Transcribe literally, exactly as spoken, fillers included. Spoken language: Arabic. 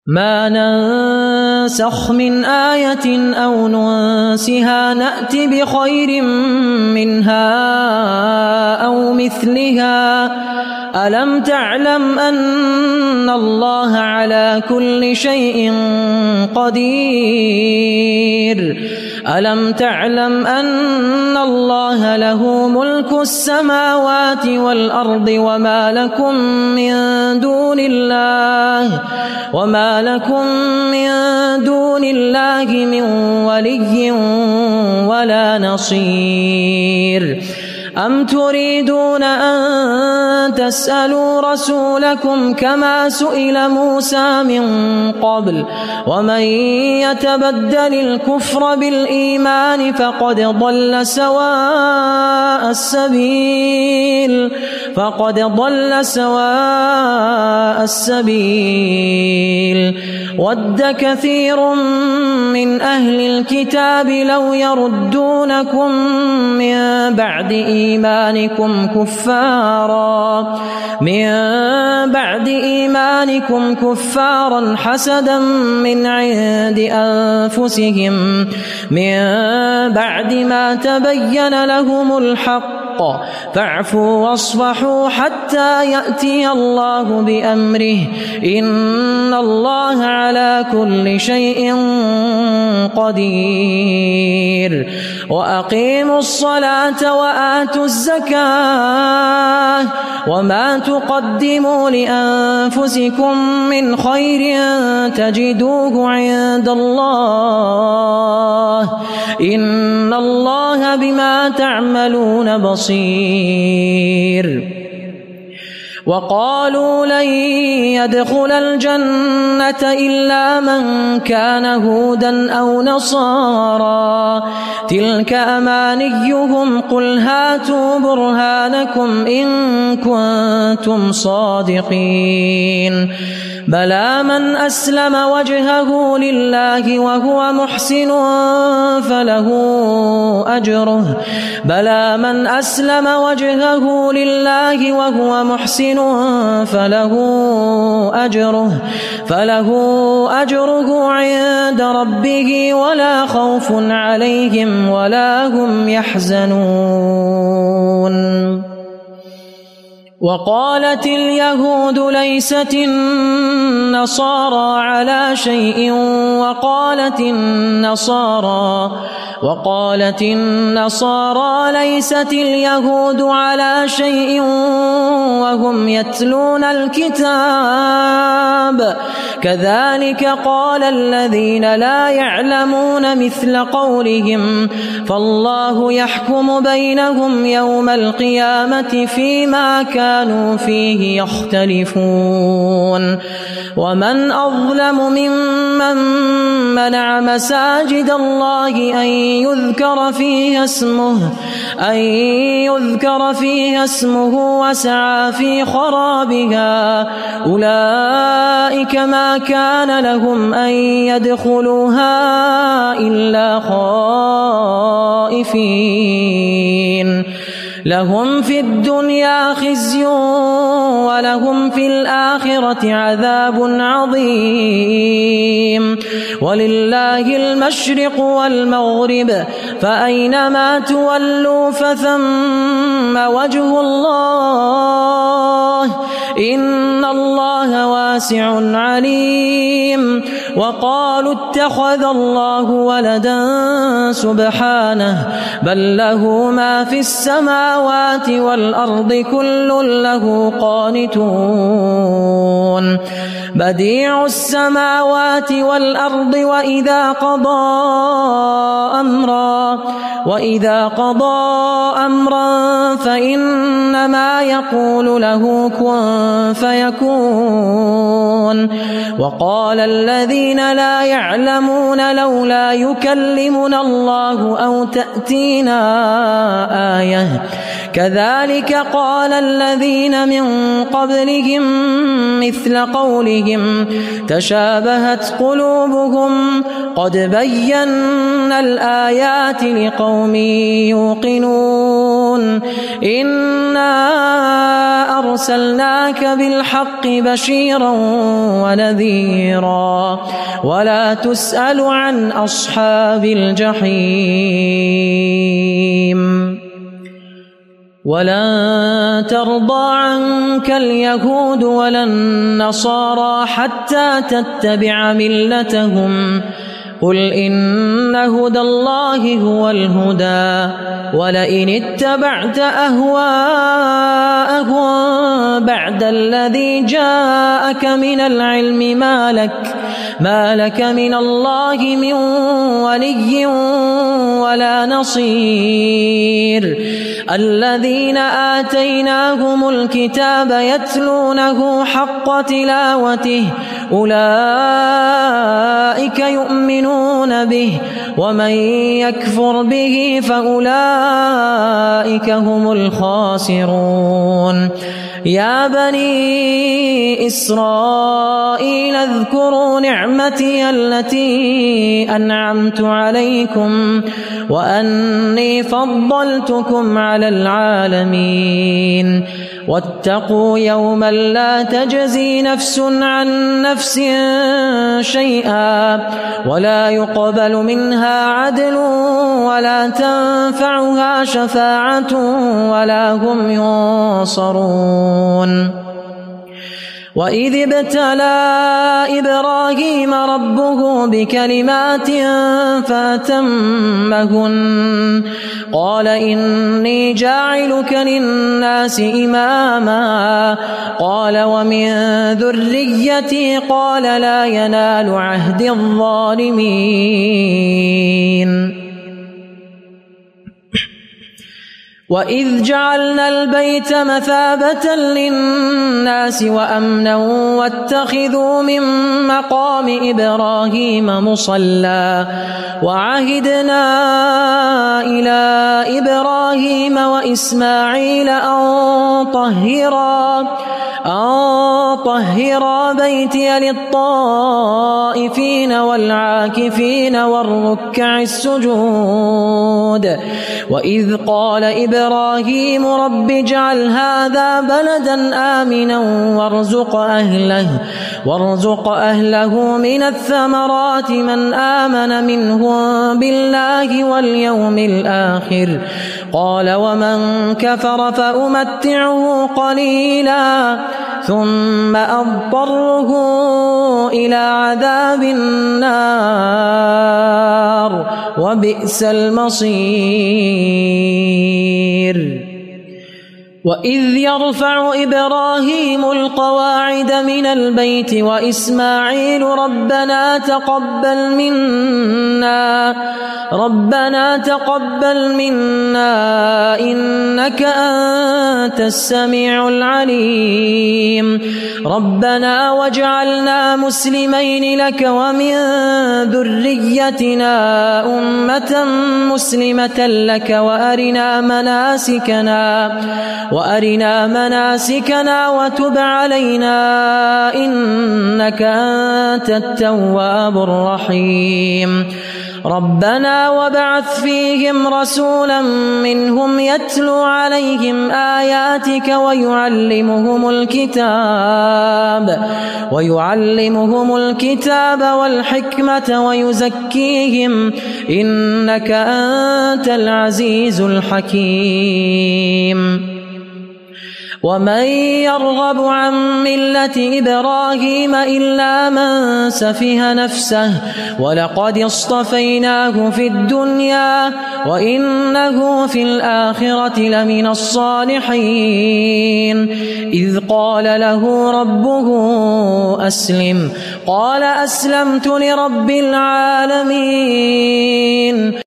ما ننسخ من آية أو ننسها نأت بخير منها أو مثلها ألم تعلم أن الله على كل شيء قدير ألم تعلم أن الله له ملك السماوات والأرض وما لكم من دون الله وما لكم من دون الله من ولي ولا نصير أم تريدون أن تسألوا رسولكم كما سئل موسى من قبل ومن يتبدل الكفر بالإيمان فقد ضل سواء السبيل فقد ضل سواء السبيل ود كثير من أهل الكتاب لو يردونكم من بعد إيمانكم كفارا من بعد إيمانكم كفارا حسدا من عند أنفسهم من بعد ما تبين لهم الحق فاعفوا واصفحوا حتى يأتي الله بأمره إن الله على كل شيء قدير وأقيموا الصلاة وآتوا الزكاة وما تقدموا لأنفسكم من خير تجدوه عند الله إن الله بما تعملون بصير وقالوا لن يدخل الجنة إلا من كان هودا أو نصارى تلك أمانيهم قل هاتوا برهانكم إن كنتم صادقين بلى من أسلم وجهه لله وهو محسن فله أجره بلى من أسلم وجهه لله وهو محسن فله أجره فله أجره عند ربه ولا خوف عليهم ولا هم يحزنون وقالت اليهود ليست النصارى على شيء وقالت النصارى وقالت النصارى ليست اليهود على شيء وهم يتلون الكتاب كذلك قال الذين لا يعلمون مثل قولهم فالله يحكم بينهم يوم القيامة فيما كانوا فيه يختلفون ومن أظلم ممن منع مساجد الله أن يذكر فيها اسمه أن يذكر فيها اسمه وسعى في خرابها أولئك ما كان لهم أن يدخلوها إلا خائفين لهم في الدنيا خزي ولهم في الآخرة عذاب عظيم ولله المشرق والمغرب فأينما تولوا فثم وجه الله إن الله واسع عليم وقالوا اتخذ الله ولدا سبحانه بل له ما في السماوات والأرض كل له قانتون بديع السماوات والأرض وإذا قضى أمرا وإذا قضى أمرا فإنما يقول له كن فيكون وقال الذين لا يعلمون لولا يكلمنا الله أو تأتينا آية كذلك قال الذين من قبلهم مثل قولهم تشابهت قلوبهم قد بينا الآيات لقوم يوقنون إنا أرسلناك بالحق بشيرا ونذيرا ولا تسأل عن أصحاب الجحيم ولن ترضى عنك اليهود ولا النصارى حتى تتبع ملتهم قل إن هدى الله هو الهدى ولئن اتبعت أهواءهم بعد الذي جاءك من العلم ما لك, ما لك من الله من ولي ولا نصير الذين آتيناهم الكتاب يتلونه حق تلاوته أولئك يؤمنون به ومن يكفر به فأولئك هم الخاسرون يا بني إسرائيل اذكروا نعمتي التي أنعمت عليكم وأني فضلتكم على العالمين واتقوا يوما لا تجزي نفس عن نفس شيئا ولا يقبل منها عدل ولا تنفعها شفاعة ولا هم ينصرون وإذ ابتلى إبراهيم ربه بكلمات فأتمهن قال إني جاعلك للناس إماما قال ومن ذريتي قال لا ينال عهد الظالمين وإذ جعلنا البيت مثابة للناس وأمنا واتخذوا من مقام إبراهيم مصلى وعهدنا إلى إبراهيم وإسماعيل أن طهرا أن طهرا بيتي للطائفين والعاكفين والركع السجود وإذ قال إبراهيم رب اجعل هذا بلدا آمنا وارزق أهله وارزق أهله من الثمرات من آمن منهم بالله واليوم الآخر قال ومن كفر فأمتعه قليلا ثم أضطره إلى عذاب النار وبئس المصير وإذ يرفع إبراهيم القواعد من البيت وإسماعيل ربنا تقبل منا ربنا تقبل منا إنك أنت السميع العليم ربنا واجعلنا مسلمين لك ومن ذريتنا أمة مسلمة لك وأرنا مناسكنا وأرنا مناسكنا وتب علينا إنك أنت التواب الرحيم ربنا وابعث فيهم رسولا منهم يتلو عليهم آياتك ويعلمهم الكتاب ويعلمهم الكتاب والحكمة ويزكيهم إنك أنت العزيز الحكيم ومن يرغب عن ملة إبراهيم إلا من سفه نفسه ولقد اصطفيناه في الدنيا وإنه في الآخرة لمن الصالحين إذ قال له ربه أسلم قال أسلمت لرب العالمين